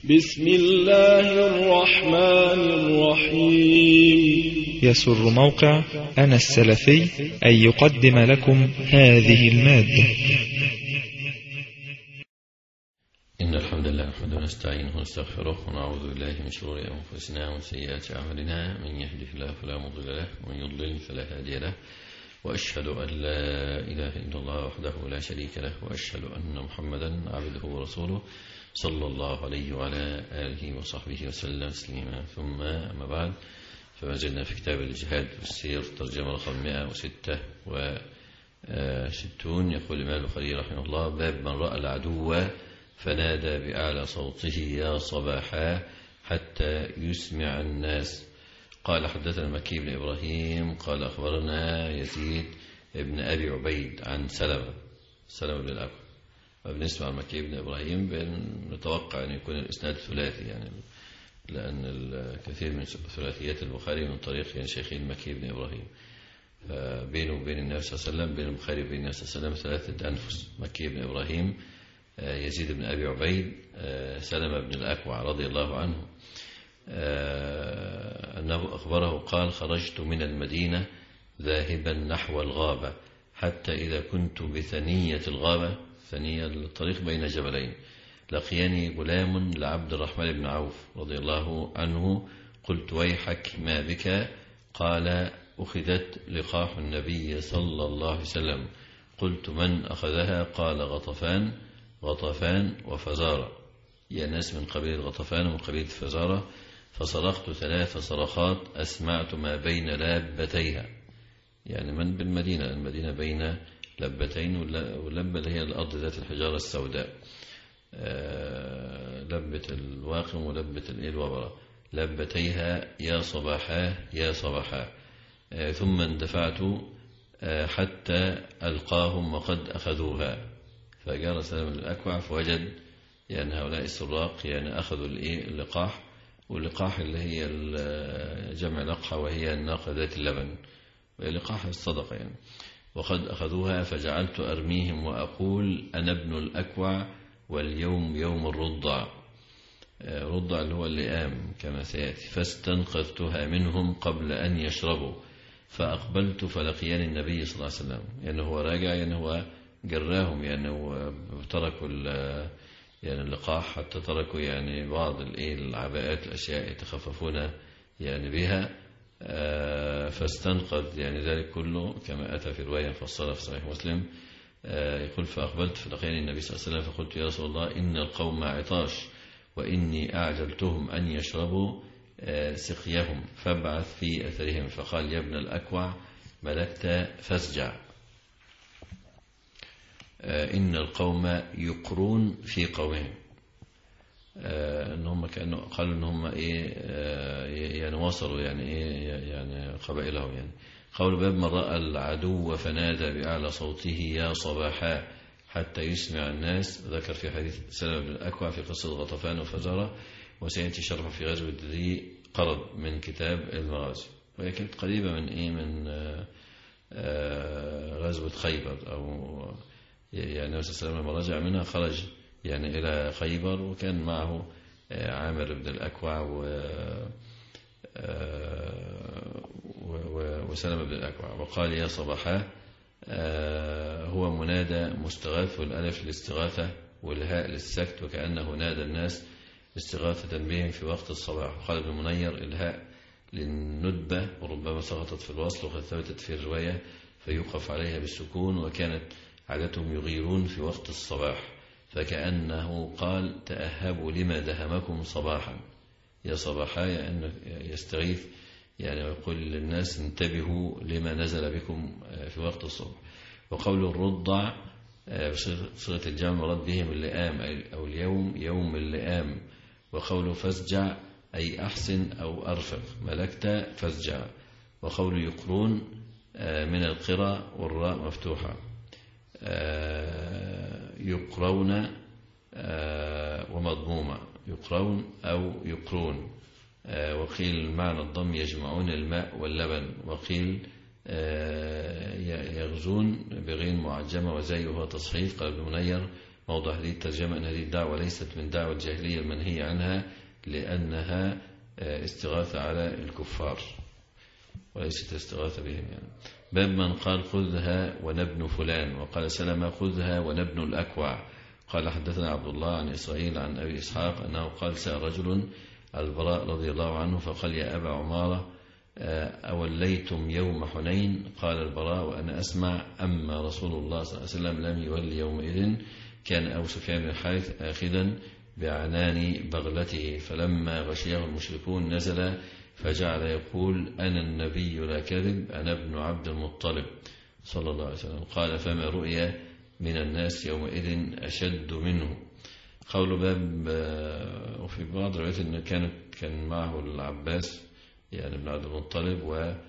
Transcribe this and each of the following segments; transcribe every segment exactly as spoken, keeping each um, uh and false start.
بسم الله الرحمن الرحيم. يسر موقع أنا السلفي أن يقدم لكم هذه المادة. إن الحمد لله نحمده ونستعينه ونستغفره ونعوذ بالله من شرور أنفسنا ومن سيئات أعمالنا، من يهده الله فلا مضل له ومن يضلل فلا هادي له، وأشهد أن لا إله إلا الله وحده لا شريك له، وأشهد أن محمدا عبده ورسوله صلى الله عليه وعلى آله وصحبه وسلم تسليما. ثم أما بعد، فما زلنا في كتاب الجهاد والسير ترجمة رقم مئة وستة وستون. يقول الإمام البخاري رحمه الله: باب من رأى العدو فنادى بأعلى صوته يا صباحا حتى يسمع الناس. قال: حدثنا مكي بن إبراهيم قال أخبرنا يزيد بن أبي عبيد عن سلمة سلمة بن الأكوع. وبنسمع مكي بن إبراهيم بنتوقع أن يكون الإسناد ثلاثي، يعني لأن الكثير من ثلاثيات البخاري من طريق يعني شيخين مكي بن إبراهيم، بينه وبين النبي صلى الله عليه وسلم، بين البخاري وبين النبي صلى الله عليه وسلم ثلاثة أنفس: مكي بن إبراهيم، يزيد بن أبي عبيد، سلمة بن الأكوع رضي الله عنه، أنه أخبره قال: خرجت من المدينة ذاهبا نحو الغابة، حتى إذا كنت بثنية الغابة، ثنية الطريق بين جبلين، لقيني غلام لعبد الرحمن بن عوف رضي الله عنه. قلت: ويحك ما بك؟ قال: أخذت لقاح النبي صلى الله عليه وسلم. قلت: من أخذها؟ قال: غطفان غطفان وفزارة، يعني ناس من قبيل غطفان ومن قبيل فزارة. فصرخت ثلاث صرخات أسمعت ما بين لابتيها، يعني من بالمدينة، المدينة بين لبتين، واللبة اللي هي الأرض ذات الحجارة السوداء، لبة الواقم ولبة الوبرة، لبتيها يا صباحا يا صباحا. ثم اندفعت حتى ألقاهم وقد أخذوها، فجار سلمة الأكوع فوجد يعني هؤلاء السراق يعني أخذوا اللقاح، واللقاح اللي هي جمع لقحة وهي الناقة ذات اللبن، لقاح الصدقة يعني. وقد أخذوها فجعلت أرميهم وأقول: أنا ابن الأكوع واليوم يوم الرضع، رضع اللي هو اللئام كما سيأتي. فاستنقذتها منهم قبل أن يشربوا، فأقبلت فلقياني النبي صلى الله عليه وسلم، يعني هو راجع، يعني هو جراهم، يعني تركوا يعني اللقاح، حتى تركوا يعني بعض العباءات، الأشياء يتخففون يعني بها. فاستنقذ يعني ذلك كله كما أتى في رواية مفصلة في صحيح مسلم. يقول: فأقبلت فلقياني النبي صلى الله عليه وسلم، فقلت: يا رسول الله، إن القوم عطاش وإني أعجلتهم أن يشربوا سقيهم، فابعث في أثرهم. فقال: يا ابن الأكوع، ملكت فاسجع، إن القوم يقرون في قومهم. ان هم كانوا قالوا ان هم ايه يعني وصلوا يعني ايه يعني قبائلهم. يعني قول: باب من راى العدو فنادى باعلى صوته يا صباحا حتى يسمع الناس. ذكر في حديث سلمة بن الأكوع في قصة غطفان وفزارة، وسيأتي شرحه في غزوة ذي قرد من كتاب المغازي، وهي كانت قريبة من ايه من غزوة خيبر، او يعني النبي صلى الله عليه وسلم لما رجع منها خرج يعني إلى خيبر، وكان معه عامر بن الأكوع وسلمة بن الأكوع. وقال: يا صباحا، هو منادى مستغاث، والألف للاستغاثة والهاء للسكت، وكأنه نادى الناس استغاثة بهم في وقت الصباح. وقال ابن منير: الهاء للندبة، وربما سقطت في الوصل، وقد ثبتت في الرواية فيوقف عليها بالسكون. وكانت عادتهم يغيرون في وقت الصباح، فكأنه قال: تأهبوا لما دهمكم صباحا يا صباحا، يعني يستغيث يعني، ويقول للناس: انتبهوا لما نزل بكم في وقت الصبح. وقول الرضع بصيغة الجمع مراد بهم اللئام، أو اليوم يوم اللئام. وقول فاسجع أي أحسن أو أرفق، ملكت فاسجع. وقول يقرون من القرى والراء مفتوحة، يقرون ومضمومة، يقرون أو يقرون. وقيل معنى الضم يجمعون الماء واللبن. وقيل يغزون بغين معجمة وزي وهو تصحيف. قال ابن منير: موضع هذه الترجمة أن هذه الدعوة ليست من دعوة الجاهلية المنهي عنها، لأنها استغاثة على الكفار وليست استغاثة بهم يعني. باب من قال خذها ونبن فلان، وقال سلمة خذها ونبن الأكوع. قال حدثنا عبد الله عن إسرائيل عن أبي إسحاق أنه قال سأل رجل البراء رضي الله عنه فقال يا أبا عمارة أوليتم يوم حنين؟ قال البراء وأنا أسمع أما رسول الله صلى الله عليه وسلم لم يولي يومئذ، كان أبو سفيان بن الحارث آخذا بعنان بغلته، فلما غشيه المشركون نزل فجعل يقول أنا النبي لا كذب، أنا ابن عبد المطلب صلى الله عليه وسلم. قال فما رؤي من الناس يومئذ أشد منه. قول باب. وفي بعض الروايات أن كانت كان معه العباس يعني ابن عبد المطلب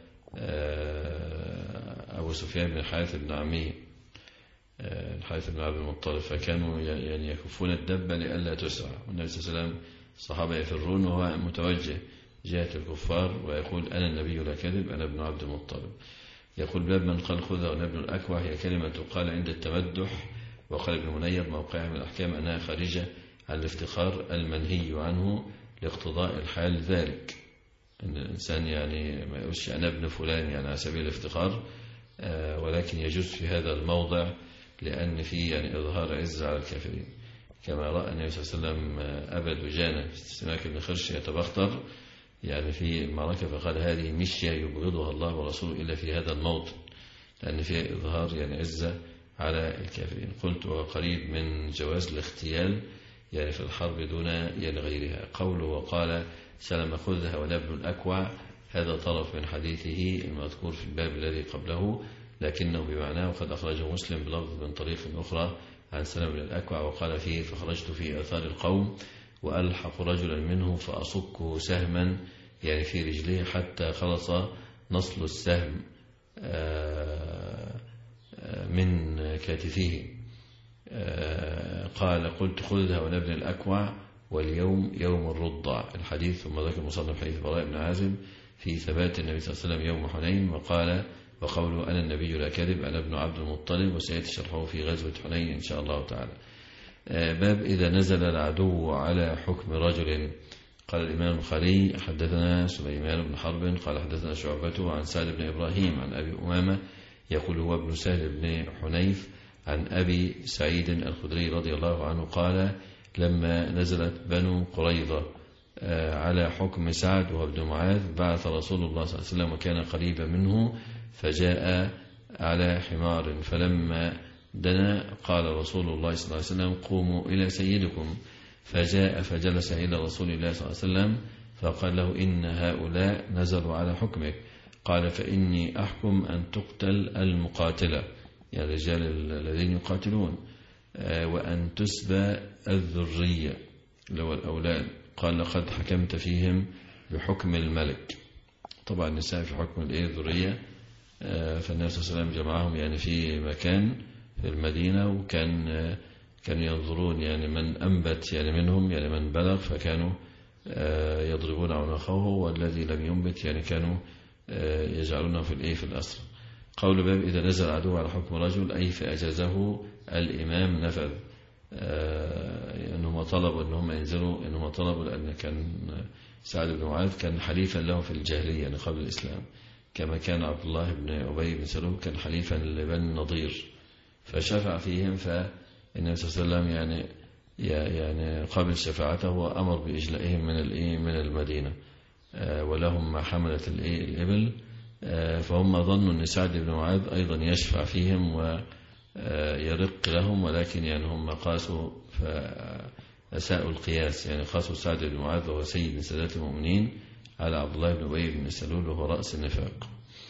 وأبو سفيان بن الحارث بن عمه الحارث بن عبد المطلب، فكانوا يعني يكفون الدبة لئلا تسرع، والنبي صلى الله عليه وسلم الصحابة يفرون وهو متوجه جهة الكفار ويقول أنا النبي لا كذب، أنا ابن عبد المطلب. يقول باب من قال خذها ونبن الأكوع، هي كلمة تقال عند التمدح، وقال ابن منير موقعها من الأحكام أنها خارجة عن الافتخار المنهي عنه لاقتضاء الحال ذلك، أن الإنسان يعني ما يقولش أنا ابن فلان يعني على سبيل الافتخار، ولكن يجوز في هذا الموضع لأن فيه يعني إظهار عز على الكافرين، كما رأى النبي صلى الله عليه وسلم أبا دجانة في سماك بن خرش يتبختر يعني في المعركة، فقال هذه مشية يبغضها الله ورسوله إلا في هذا الموطن، لأن فيها إظهار يعني عزة على الكافرين. قلت وقريب من جواز الاختيال يعني في الحرب دون يعني غيرها. قوله وقال سلم خذها ونبن الأكوع، هذا طرف من حديثه المذكور في الباب الذي قبله، لكنه بمعناه، وقد أخرجه مسلم بلفظ من طريق أخرى عن سلم بن الأكوع وقال فيه فخرجت في آثار القوم وألحق رجلا منه فأصكه سهما يعني في رجله حتى خلص نصل السهم من كتفه. قال قلت خذها ونبن الأكوع واليوم يوم الرضع. الحديث ثم ذكر مصنف حديث براء بن عازب في ثبات النبي صلى الله عليه وسلم يوم حنين، وقال وقوله أنا النبي لا كذب، أنا ابن عبد المطلب، وسيأتي شرحه في غزوة حنين إن شاء الله تعالى. باب إذا نزل العدو على حكم رجل. قال الإمام البخاري حدثنا سليمان بن حرب قال حدثنا شعبته عن سعد بن إبراهيم عن أبي أمامة يقول هو ابن سهل بن حنيف عن أبي سعيد الخدري رضي الله عنه قال لما نزلت بنو قريظة على حكم سعد وابن معاذ بعث رسول الله صلى الله عليه وسلم وكان قريبا منه فجاء على حمار، فلما دنا قال رسول الله صلى الله عليه وسلم قوموا إلى سيدكم، فجاء فجلس إلى رسول الله صلى الله عليه وسلم فقال له إن هؤلاء نزلوا على حكمك. قال فإني أحكم أن تقتل المقاتلة يعني الرجال الذين يقاتلون وأن تسبى الذرية لو الأولاد. قال لقد حكمت فيهم بحكم الملك. طبعا النساء في حكم الذرية، فالنبي صلى الله عليه وسلم جمعهم يعني في مكان في المدينة، وكان كانوا ينظرون يعني من أنبت يعني منهم يعني من بلغ فكانوا يضربون عنقه، والذي لم ينبت يعني كانوا يجعلونه في الإيه في الأسر. قول باب إذا نزل عدو على حكم رجل أي فأجازه الإمام نفذ، أنهم طلبوا أنهم ينزلوا أنهم طلبوا لأن كان سعد بن معاذ كان حليفا له في الجاهلية يعني قبل الإسلام، كما كان عبد الله بن أبي بن سلول كان حليفا لبني النضير فشفع فيهم، فالنبي صلى الله عليه وسلم يعني يعني قبل شفاعته وأمر بإجلائهم من الإيه من المدينة، ولهم ما حملت الإيه الإبل، فهم ظنوا أن سعد بن معاذ أيضا يشفع فيهم ويرق لهم، ولكن يعني هم قاسوا فأساءوا القياس، يعني قاسوا سعد بن معاذ وهو سيد من سادات المؤمنين على عبد الله بن أبي بن سلول وهو رأس النفاق،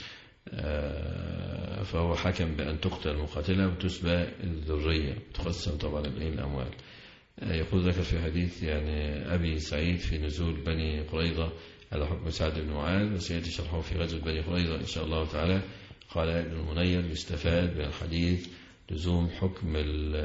فهو حكم بأن تقتل المقاتلة وتسبى الذرية تقسم طبعا الأموال. يقول ذكر في حديث يعني أبي سعيد في نزول بني قريظة على حكم سعد بن معاذ، وسيأتي شرحه في غزوة بني قريظة إن شاء الله تعالى. قال ابن المنير يستفاد من الحديث لزوم حكم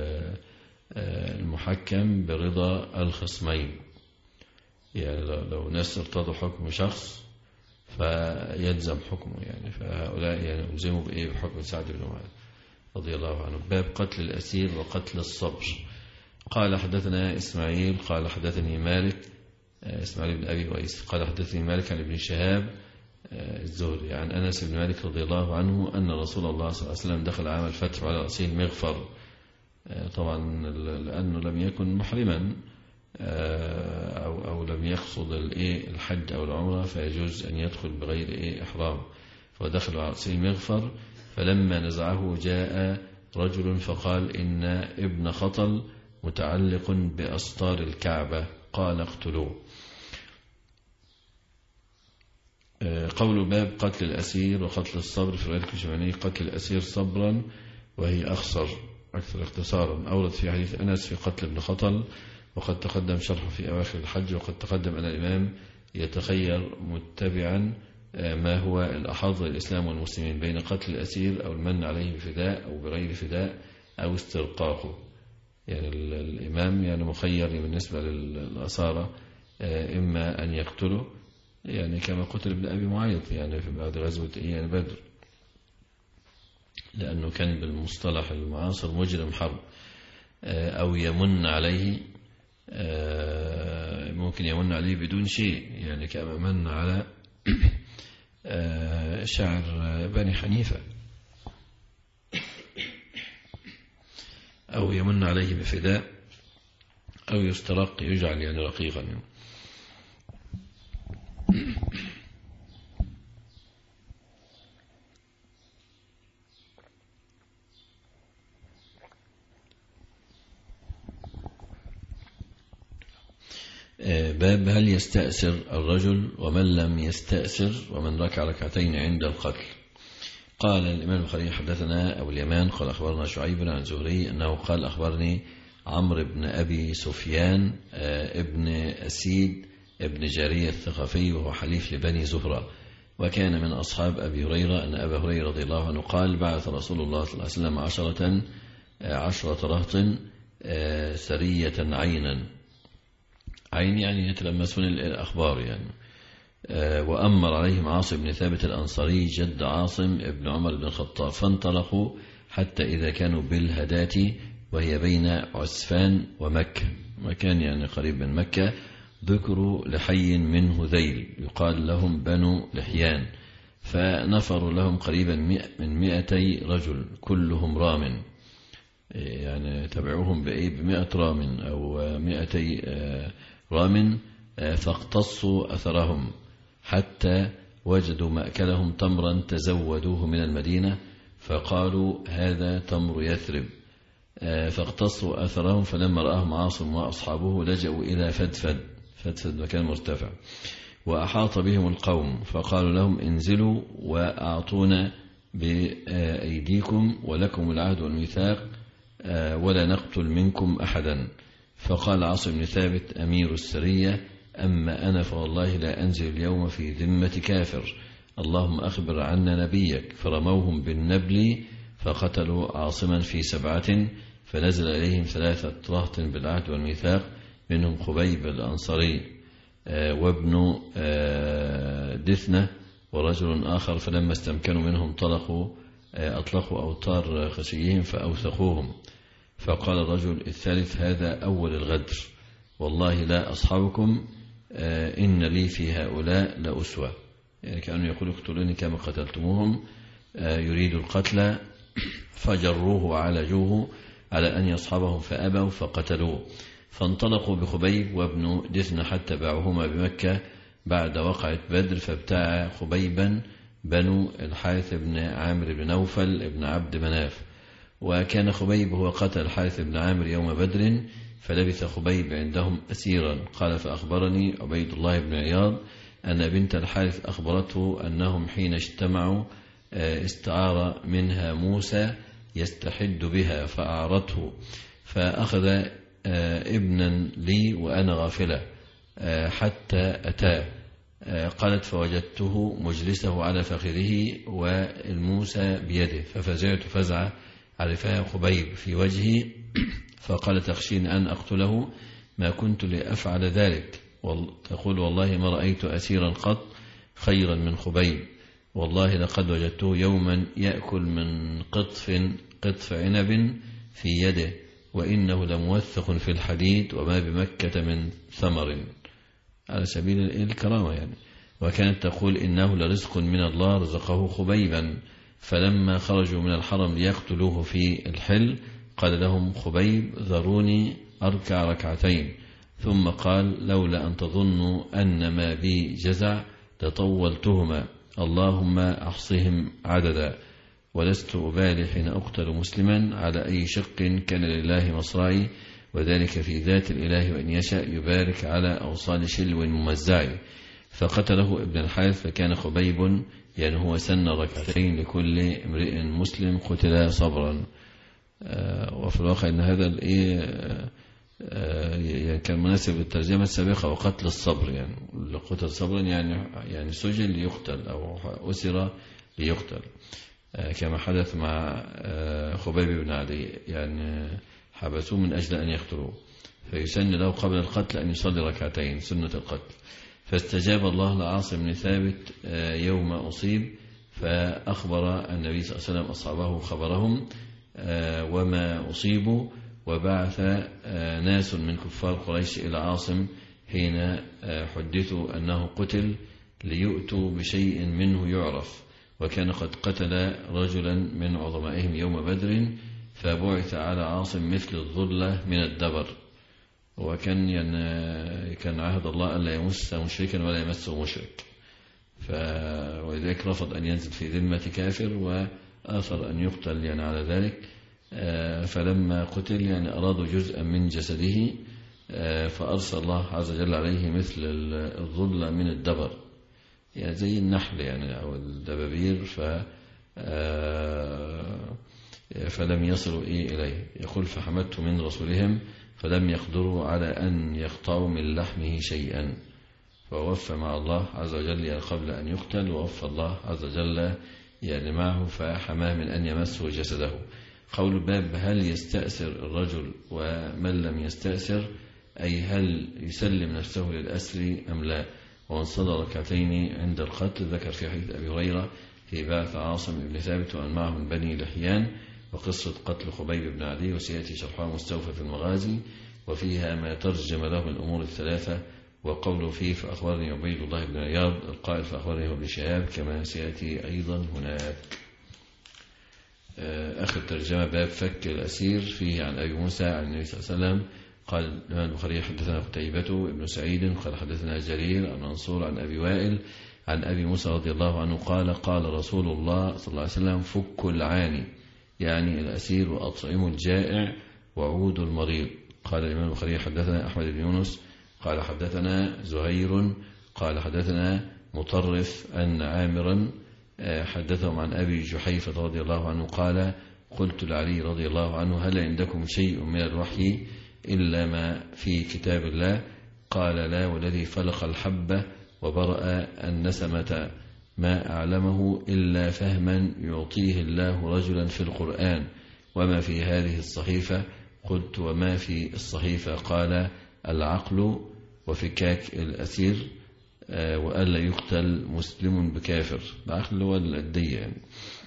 المحكم برضا الخصمين، يعني لو ناس ارتضوا حكم شخص فيلزم حكمه، يعني فهؤلاء يعني ألزموا بإيه بحكم سعد بن معاذ رضي الله عنه. باب قتل الأسير وقتل الصبر. قال حدثنا إسماعيل قال حدثني مالك إسماعيل بن أبي ويس قال حدثني مالك عن ابن شهاب الزهري عن أنس بن مالك رضي الله عنه أن رسول الله صلى الله عليه وسلم دخل عام الفتح على رأسه المغفر، طبعا لأنه لم يكن محرما أو, أو لم يقصد الحج أو العمرة فيجوز أن يدخل بغير إحرام، فدخل على رأسه المغفر. فلما نزعه جاء رجل فقال إن ابن خطل متعلق بأسطار الكعبة، قال اقتلوه. قول باب قتل الأسير وقتل الصبر في رواية الكشماني قتل الأسير صبرا وهي أخصر أكثر اختصارا. أورد في حديث أنس في قتل ابن خطل، وقد تقدم شرحه في أواخر الحج، وقد تقدم أن الإمام يتخير متبعا ما هو الأحظ للإسلام والمسلمين بين قتل الأسير أو المن عليه بفداء أو بغير فداء أو استرقاقه. يعني الإمام يعني مخير بالنسبة للأسارة، إما أن يقتله يعني كما قتل ابن أبي معيط يعني في بعد غزوة يعني بدر، لأنه كان بالمصطلح المعاصر مجرم حرب، أو يمن عليه، ممكن يمن عليه بدون شيء يعني كما من على شعر بني حنيفة، أو يمن عليه بفداء أو يسترق يجعل يعني رقيقا يعني. باب هل يستأسر الرجل ومن لم يستأسر ومن ركع ركعتين عند القتل. قال الإمام البخاري حدثنا أبو اليمان قال أخبرنا شعيب عن زهري أنه قال أخبرني عمرو بن أبي سفيان ابن أسيد ابن جارية الثقفي وهو حليف لبني زهرة، وكان من أصحاب أبي هريرة أن أبا هريرة رضي الله عنه قال بعث رسول الله صلى الله عليه وسلم عشرة عشرة رهط سرية عينا، عين يعني يتلمسون الأخبار يعني، وأمر عليهم عاصم بن ثابت الأنصاري جد عاصم ابن عمر بن الخطاب، فانطلقوا حتى إذا كانوا بالهداة وهي بين عسفان ومكة، مكان يعني قريب من مكة، ذكروا لحي من هذيل يقال لهم بنو لحيان، فنفروا لهم قريبا من مئتي رجل كلهم رام، يعني تبعوهم بمئة رام أو مئتي رام، فاقتصوا أثرهم حتى وجدوا مأكلهم تمرا تزودوه من المدينة، فقالوا هذا تمر يثرب، فاقتصوا أثرهم. فلما رآهم عاصم وأصحابه لجأوا إلى فدفد، فدفد مكان مرتفع، وأحاط بهم القوم، فقالوا لهم انزلوا وأعطونا بأيديكم ولكم العهد والميثاق ولا نقتل منكم أحدا. فقال عاصم بن ثابت أمير السرية أما أنا فوالله لا أنزل اليوم في ذمة كافر، اللهم أخبر عنا نبيك. فرموهم بالنبل فقتلوا عاصما في سبعة، فنزل إليهم ثلاثة رهط بالعهد والميثاق، منهم خبيب الأنصاري وابن دثنة ورجل آخر، فلما استمكنوا منهم طلقوا أطلقوا أوتار خشيهم فأوثقوهم. فقال الرجل الثالث هذا أول الغدر، والله لا أصحابكم إن لي في هؤلاء لأسوة، يعني كانوا يقولوا اقتلوني كما قتلتموهم، يريد القتل، فجروه وعالجوه على أن يصحبهم فأبوا فقتلوه. فانطلقوا بخبيب وابن دثنة حتى باعوهما بمكة بعد وقعة بدر، فابتاع خبيبا بنو الحارث بن عامر بن نوفل بن عبد مناف، وكان خبيب هو قتل الحارث بن عامر يوم بدر، فلبث خبيب عندهم أسيرا. قال فأخبرني عبيد الله بن عياض أن بنت الحارث أخبرته أنهم حين اجتمعوا استعار منها موسى يستحد بها فأعرته، فأخذ ابنا لي وأنا غافلة حتى أتاه. قالت فوجدته مجلسه على فخذه والموسى بيده، ففزعت فزعة عرفها خبيب في وجهي، فقال تخشين أن أقتله؟ ما كنت لأفعل ذلك، تقول والله ما رأيت أسيرا قط خيرا من خبيب، والله لقد وجدته يوما يأكل من قطف قطف عنب في يده، وإنه لموثق في الحديد وما بمكة من ثمر، على سبيل الكرامة يعني. وكانت تقول إنه لرزق من الله رزقه خبيبا، فلما خرجوا من الحرم ليقتلوه في الحل قال لهم خبيب ذروني أركع ركعتين، ثم قال لولا أن تظنوا أن ما بي جزع لطولتهما، اللهم أحصهم عددا، ولست أبالي حين أقتل مسلما على أي شق كان لله مصرعي، وذلك في ذات الإله، وإن يشاء يبارك على أوصال شلو ممزعي. فقتله ابن الحارث، فكان خبيب يعني هو سن ركعتين لكل امرئ مسلم قتل صبرا. آه وفي الواقع أن هذا الإيه آه يعني كان مناسب الترجمة السابقة، وقتل الصبر يعني قتل صبرا يعني يعني سجن ليقتل أو أسر ليقتل، آه كما حدث مع آه خبيب بن عدي، يعني حبسوه من أجل أن يقتلوه، فيسن له قبل القتل أن يصلي ركعتين سنة القتل. فاستجاب الله لعاصم بن ثابت يوم أصيب، فأخبر النبي صلى الله عليه وسلم أصحابه خبرهم وما أصيبوا، وبعث ناس من كفار قريش إلى عاصم حين حدثوا أنه قتل ليؤتوا بشيء منه يعرف، وكان قد قتل رجلا من عظمائهم يوم بدر، فبعث على عاصم مثل الظلة من الدبر، وكان يعني كان عهد الله ألا يمس مشركا ولا يمسه مشرك، ولذلك رفض أن ينزل في ذمة كافر، وآثر أن يقتل يعني على ذلك. فلما قتل يعني أرادوا جزءا من جسده، فأرسل الله عز وجل عليه مثل الظلة من الدبر، يعني زي النحل يعني أو الدبابير، ف فلم يصلوا إيه إليه. يقول فحمدت من رسولهم فلم يقدروا على أن يقطعوا من لحمه شيئا، فوفى مع الله عز وجل يعني قبل أن يقتل، ووفى الله عز وجل يعني معه فحماه من أن يمسه جسده. قول الباب هل يستأسر الرجل ومن لم يستأسر، أي هل يسلم نفسه للأسر أم لا، ومن صلى ركعتين عند القتل. ذكر في حديث أبي هريرة في بعث عاصم بن ثابت وأن معه من بني لحيان، وقصة قتل خبيب بن عدي، وسيأتي شرحها مستوفى في المغازي، وفيها ما ترجم له من الأمور الثلاثة. وقوله فيه فأخبرني عبيد الله بن عياض، القائل فأخبرني ابن شهاب، كما سيأتي أيضا هناك. آخر ترجمة باب فك الأسير، فيه عن أبي موسى عن النبي صلى الله عليه وسلم قال الإمام البخاري حدثنا قتيبة ابن سعيد قال حدثنا جرير عن منصور عن أبي وائل عن أبي موسى رضي الله عنه قال قال رسول الله صلى الله عليه وسلم فكوا العاني يعني الأسير، وأطعموا الجائع، وعودوا المريض. قال الإمام البخاري حدثنا أحمد بن يونس قال حدثنا زهير قال حدثنا مطرف أن عامرا حدثهم عن أبي جحيفة رضي الله عنه قال قلت لعلي رضي الله عنه هل عندكم شيء من الوحي إلا ما في كتاب الله؟ قال لا، والذي فلق الحبة وبرأ النسمة ما أعلمه إلا فهما يعطيه الله رجلا في القرآن، وما في هذه الصحيفة؟ قلت وما في الصحيفة؟ قال العقل وفكاك الأسير، وألا يقتل مسلم بكافر. العقل هو الدية يعني.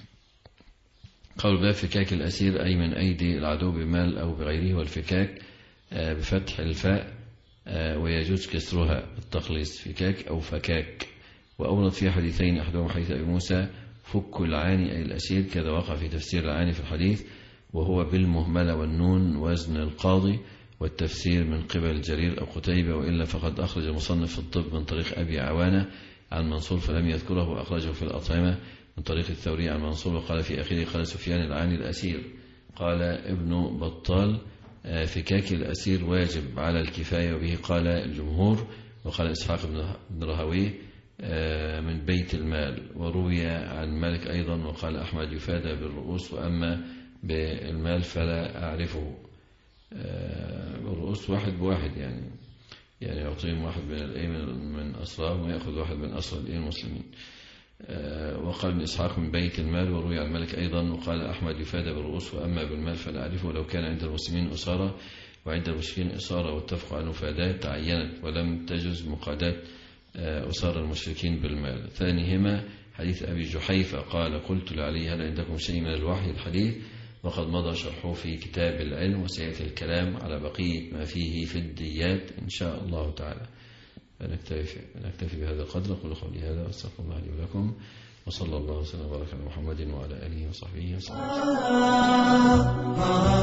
قول باب فكاك الأسير أي من أيدي العدو بمال أو بغيره، والفكاك بفتح الفاء ويجوز كسرها التخليص فكاك أو فكاك. وأورد في حديثين أحدهما حديث أبي موسى فك العاني أي الأسير، كذا وقع في تفسير العاني في الحديث، وهو بالمهملة والنون وزن القاضي، والتفسير من قبل جرير أو قتيبة، وإلا فقد أخرج المصنف في الطب من طريق أبي عوانة عن منصور فلم يذكره، وأخرجه في الأطعمة من طريق الثوري عن منصور، وقال في آخره قال سفيان العاني الأسير. قال ابن بطال فكاك الأسير واجب على الكفاية، وبه قال الجمهور. وقال إسحاق بن راهويه من بيت المال، وروي عن مالك أيضا، وقال أحمد يفادى بالرؤوس، وأما بالمال فلا أعرفه. الرؤوس واحد بواحد يعني يعني يعطيهم واحد من الأيمن من أسرار ويأخذ واحد من أسرار المسلمين. وقال ابن إسحاق من بيت المال، وروي عن مالك أيضا، وقال أحمد يفادى بالرؤوس، وأما بالمال فلا أعرفه. لو كان عند المسلمين أسارة وعند المشركين إسارة واتفقوا على المفادات تعينت، ولم تجز مقادات أسار المشركين بالمال. ثانيهما حديث أبي جحيفة قال قلت لعلي هل عندكم شيء من الوحي، الحديث وقد مضى شرحه في كتاب العلم، وسيأتي الكلام على بقية ما فيه في الديات إن شاء الله تعالى. نكتفي, نكتفي بهذا القدر. أقول قولي هذا وأستغفر الله لي ولكم، وصلى الله وسلم وبارك على محمد وعلى آله وصحبه وسلم.